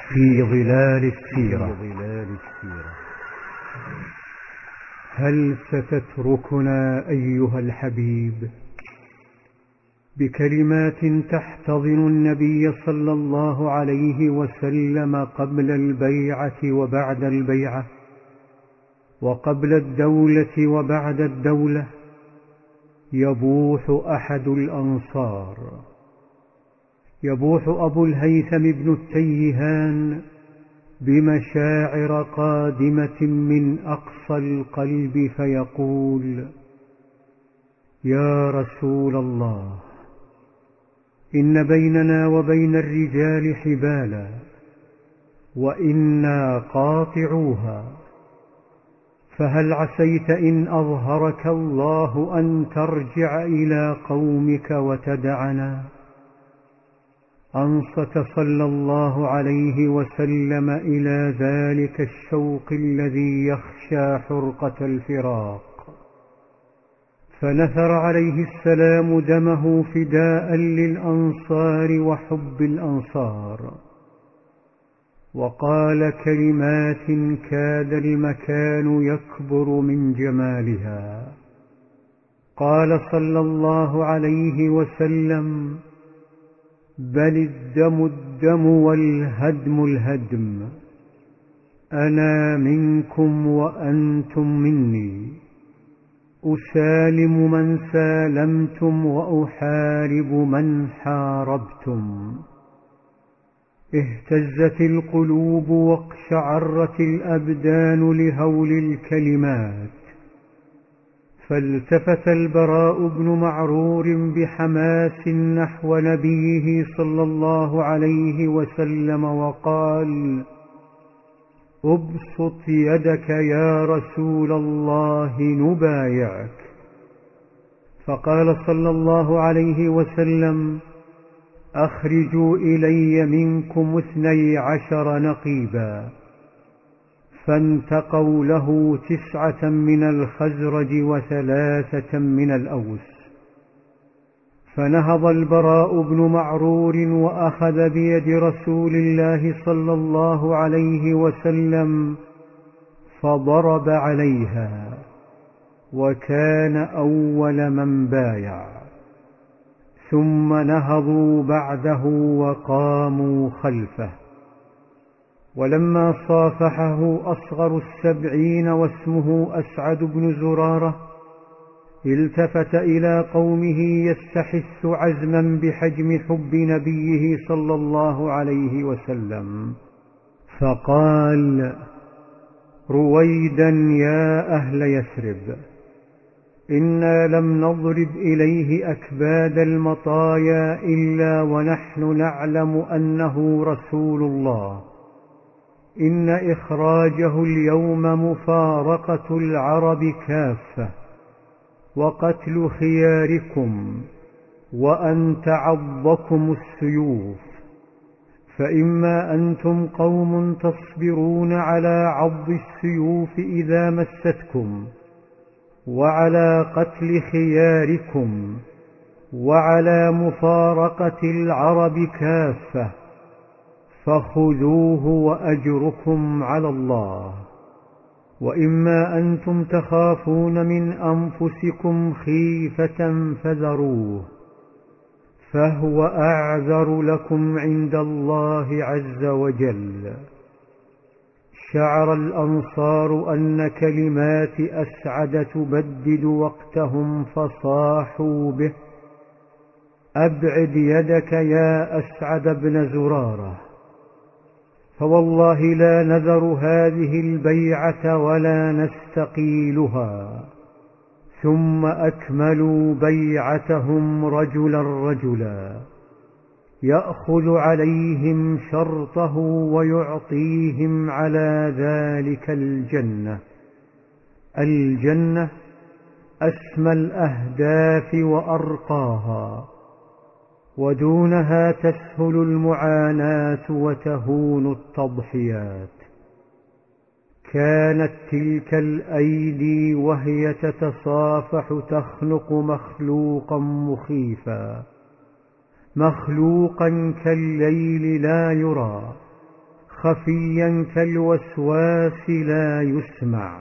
في ظلال السيرة. هل ستتركنا أيها الحبيب بكلمات تحتضن النبي صلى الله عليه وسلم قبل البيعة وبعد البيعة، وقبل الدولة وبعد الدولة؟ يبوح أحد الأنصار، يبوح أبو الهيثم بن التيهان بمشاعر قادمة من أقصى القلب فيقول: يا رسول الله، إن بيننا وبين الرجال حبالا وإنا قاطعوها، فهل عسيت إن أظهرك الله أن ترجع إلى قومك وتدعنا؟ أنصت صلى الله عليه وسلم إلى ذلك الشوق الذي يخشى حرقة الفراق، فنثر عليه السلام دمه فداء للأنصار وحب الأنصار، وقال كلمات كاد المكان يكبر من جمالها. قال صلى الله عليه وسلم: بل الدم الدم والهدم الهدم، أنا منكم وأنتم مني، أسالم من سالمتم وأحارب من حاربتم. اهتزت القلوب واقشعرت الأبدان لهول الكلمات، فالتفت البراء بن معرور بحماس نحو نبيه صلى الله عليه وسلم وقال: ابسط يدك يا رسول الله نبايعك. فقال صلى الله عليه وسلم: أخرجوا إلي منكم 12 نقيبا. فانتقوا له 9 من الخزرج و3 من الأوس. فنهض البراء بن معرور وأخذ بيد رسول الله صلى الله عليه وسلم فضرب عليها، وكان أول من بايع. ثم نهضوا بعده وقاموا خلفه، ولما صافحه أصغر 70 واسمه أسعد بن زرارة، التفت إلى قومه يستحث عزما بحجم حب نبيه صلى الله عليه وسلم، فقال: رويدا يا أهل يثرب، إنا لم نضرب إليه أكباد المطايا إلا ونحن نعلم أنه رسول الله. إن إخراجه اليوم مفارقة العرب كافة، وقتل خياركم، وأن تعضكم السيوف. فإما أنتم قوم تصبرون على عض السيوف إذا مستكم، وعلى قتل خياركم، وعلى مفارقة العرب كافة، فخذوه وأجركم على الله. وإما أنتم تخافون من أنفسكم خيفة فذروه، فهو أعذر لكم عند الله عز وجل. شعر الأنصار أن كلمات أسعد تبدد وقتهم، فصاحوا به: أبعد يدك يا أسعد بن زرارة، فوالله لا نذر هذه البيعة ولا نستقيلها. ثم أكملوا بيعتهم رجلا رجلا، يأخذ عليهم شرطه ويعطيهم على ذلك الجنة. الجنة أسمى الأهداف وأرقاها، ودونها تسهل المعاناة وتهون التضحيات. كانت تلك الأيدي وهي تتصافح تخنق مخلوقا مخيفا، مخلوقا كالليل لا يرى، خفيا كالوسواس لا يسمع.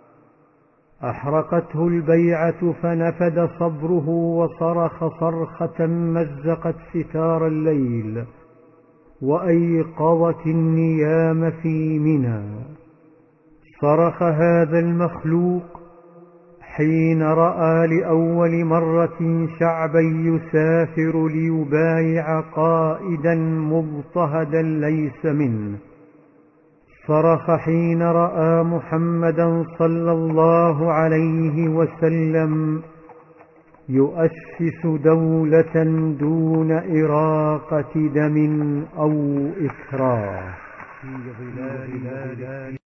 أحرقته البيعة فنفد صبره، وصرخ صرخة مزقت ستار الليل وأيقظت النيام في منى. صرخ هذا المخلوق حين رأى لأول مرة شعبا يسافر ليبايع قائدا مضطهدا ليس منه. صرخ حين رأى محمدا صلى الله عليه وسلم يؤسس دولة دون إراقة دم أو إكراه.